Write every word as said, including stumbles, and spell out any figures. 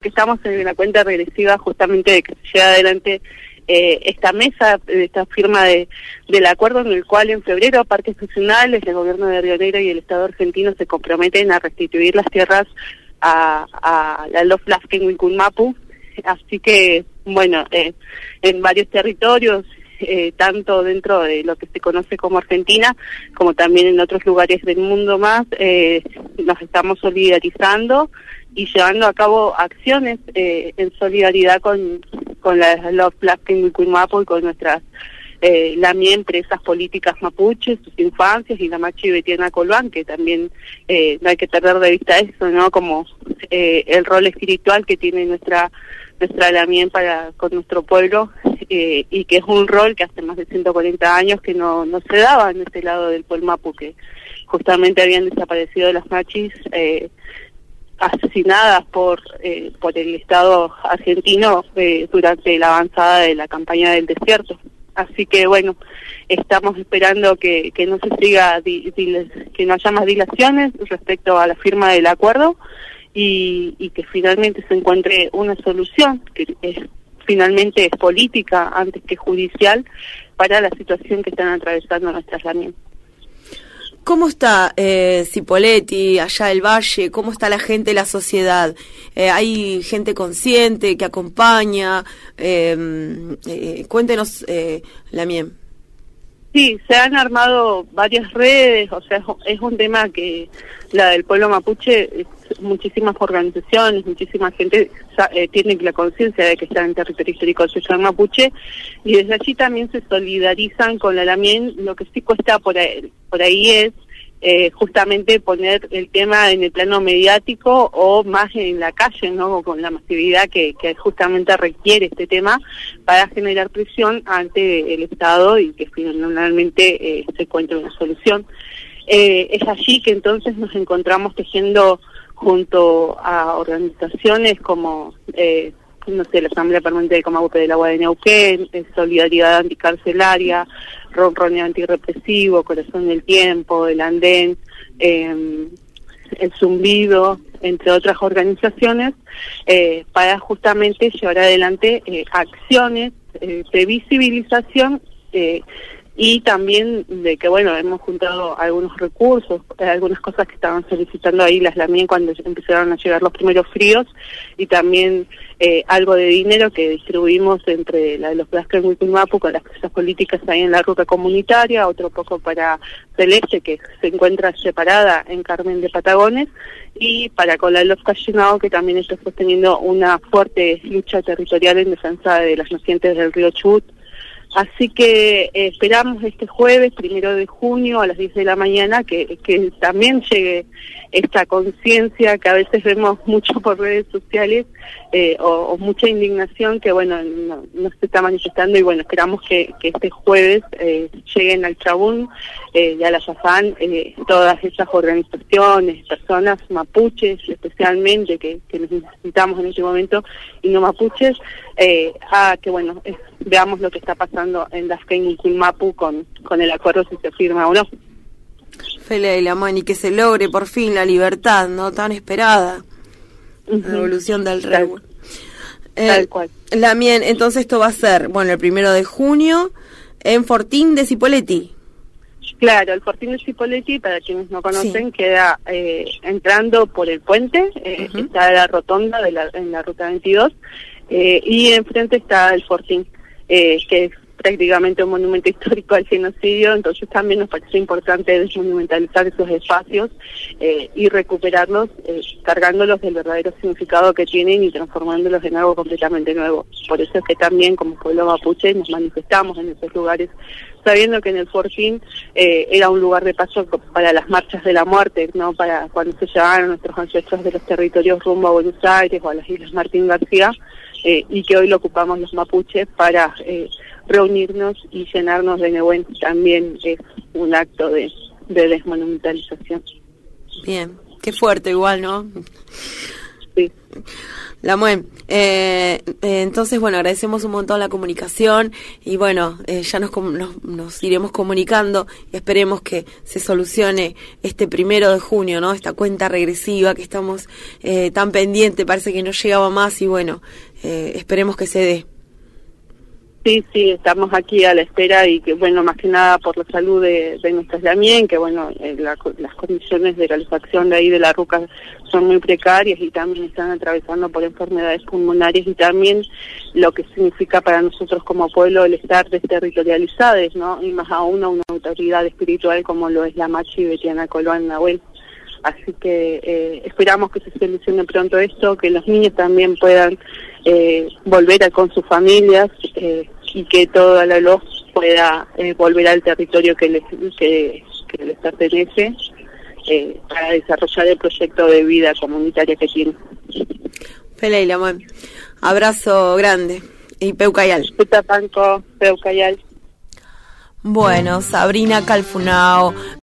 porque estamos en la cuenta regresiva justamente de que se lleve adelante eh, esta mesa, esta firma de del acuerdo en el cual en febrero parques nacionales, el gobierno de Río Negro y el Estado argentino se comprometen a restituir las tierras a, a la Loflasken Wilcunmapu. Así que, bueno, eh, en varios territorios, eh, tanto dentro de lo que se conoce como Argentina, como también en otros lugares del mundo más, eh, nos estamos solidarizando y llevando a cabo acciones eh, en solidaridad con, con la Loflasken Wilcunmapu y con nuestras eh, LAMIE, empresas políticas mapuches, sus infancias, y la Machi Betiana Colván, que también eh, no hay que perder de vista eso, ¿no? Como eh, el rol espiritual que tiene nuestra nuestra LAMIE para con nuestro pueblo, eh, y que es un rol que hace más de ciento cuarenta años que no, no se daba en este lado del Pueblo Mapu, que justamente habían desaparecido las machis eh, asesinadas por eh, por el Estado argentino eh, durante la avanzada de la campaña del desierto. Así que bueno, estamos esperando que, que no se siga, di, di, que no haya más dilaciones respecto a la firma del acuerdo, y, y que finalmente se encuentre una solución que es, finalmente es política antes que judicial para la situación que están atravesando nuestras LAMIE. ¿Cómo está eh, Cipolletti, allá el Valle? ¿Cómo está la gente, la sociedad? Eh, ¿Hay gente consciente que acompaña? Eh, eh, cuéntenos, eh, LAMIE. Sí, se han armado varias redes, o sea, es un tema que la del pueblo mapuche, muchísimas organizaciones, muchísima gente eh, tiene la conciencia de que está en territorio histórico del mapuche, y desde allí también se solidarizan con la LAMIE. Lo que sí cuesta por ahí, por ahí es eh, justamente poner el tema en el plano mediático o más en la calle, ¿no? Con la masividad que, que justamente requiere este tema para generar presión ante el Estado y que finalmente eh, se encuentre una solución. Eh, es allí que entonces nos encontramos tejiendo junto a organizaciones como eh, no sé, la Asamblea Permanente de Comabupe del Agua de Neuquén, Solidaridad Anticarcelaria, Ronroneo Antirrepresivo, Corazón del Tiempo, el Andén, eh, el Zumbido, entre otras organizaciones, eh, para justamente llevar adelante eh, acciones eh, de visibilización eh, y también de que, bueno, hemos juntado algunos recursos, eh, algunas cosas que estaban solicitando ahí las LAMIE cuando empezaron a llegar los primeros fríos, y también eh, algo de dinero que distribuimos entre la de los Plascas en Wilcunmapu con las cosas políticas ahí en la ruta comunitaria, otro poco para Celeste, que se encuentra separada en Carmen de Patagones, y para con la Los Callinao, que también está sosteniendo una fuerte lucha territorial en defensa de las nacientes del río Chubut. Así que eh, esperamos este jueves, primero de junio, a las diez de la mañana, que, que también llegue esta conciencia que a veces vemos mucho por redes sociales, eh, o, o mucha indignación que, bueno, no, no se está manifestando, y bueno, esperamos que, que este jueves eh, lleguen al Chabún eh, y a la Yazán eh, todas esas organizaciones, personas mapuches especialmente, que, que necesitamos en este momento, y no mapuches, eh, a que, bueno, es, veamos lo que está pasando en Lafken y Wilcunmapu con, con el acuerdo, si se firma o no. Fele, la mani, que se logre por fin la libertad, ¿no? Tan esperada. Uh-huh. La evolución del rey. Tal, eh, tal cual. LAMIE, entonces esto va a ser, bueno, el primero de junio en Fortín de Cipolletti. Claro, el Fortín de Cipolletti, para quienes no conocen, sí. queda eh, entrando por el puente, eh, uh-huh. está la rotonda de la, en la ruta veintidós, eh, y enfrente está el Fortín, eh, que es prácticamente un monumento histórico al genocidio. Entonces también nos parece importante desmonumentalizar esos espacios eh, y recuperarlos, eh, cargándolos del verdadero significado que tienen y transformándolos en algo completamente nuevo. Por eso es que también como pueblo mapuche nos manifestamos en esos lugares, sabiendo que en el Fortín eh, era un lugar de paso para las marchas de la muerte, ¿no? Para cuando se llevaban nuestros ancestros de los territorios rumbo a Buenos Aires o a las Islas Martín García, eh, y que hoy lo ocupamos los mapuches para eh, reunirnos y llenarnos de Nehuen. También es un acto de, de desmonumentalización. Bien, qué fuerte igual, ¿no? Sí. La Muen, eh, eh, entonces, bueno, agradecemos un montón la comunicación y, bueno, eh, ya nos, nos, nos iremos comunicando y esperemos que se solucione este primero de junio, ¿no? Esta cuenta regresiva que estamos eh, tan pendiente, parece que no llegaba más y, bueno, eh, esperemos que se dé. Sí, sí, estamos aquí a la espera y que, bueno, más que nada por la salud de, de nuestras Lamien, que, bueno, eh, la, las condiciones de calefacción de ahí de la Ruca son muy precarias y también están atravesando por enfermedades pulmonarias y también lo que significa para nosotros como pueblo el estar desterritorializados, ¿no? Y más aún a una autoridad espiritual como lo es la Machi Betiana Colón Nahuel. Así que eh, esperamos que se solucione pronto esto, que los niños también puedan eh, volver a, con sus familias eh, y que toda la L O F pueda eh, volver al territorio que les, que, que les pertenece eh, para desarrollar el proyecto de vida comunitaria que tiene. Peleila, bueno. Abrazo grande. Y Peucayal. Putapanco, Peucayal. Bueno, Sabrina Calfunao.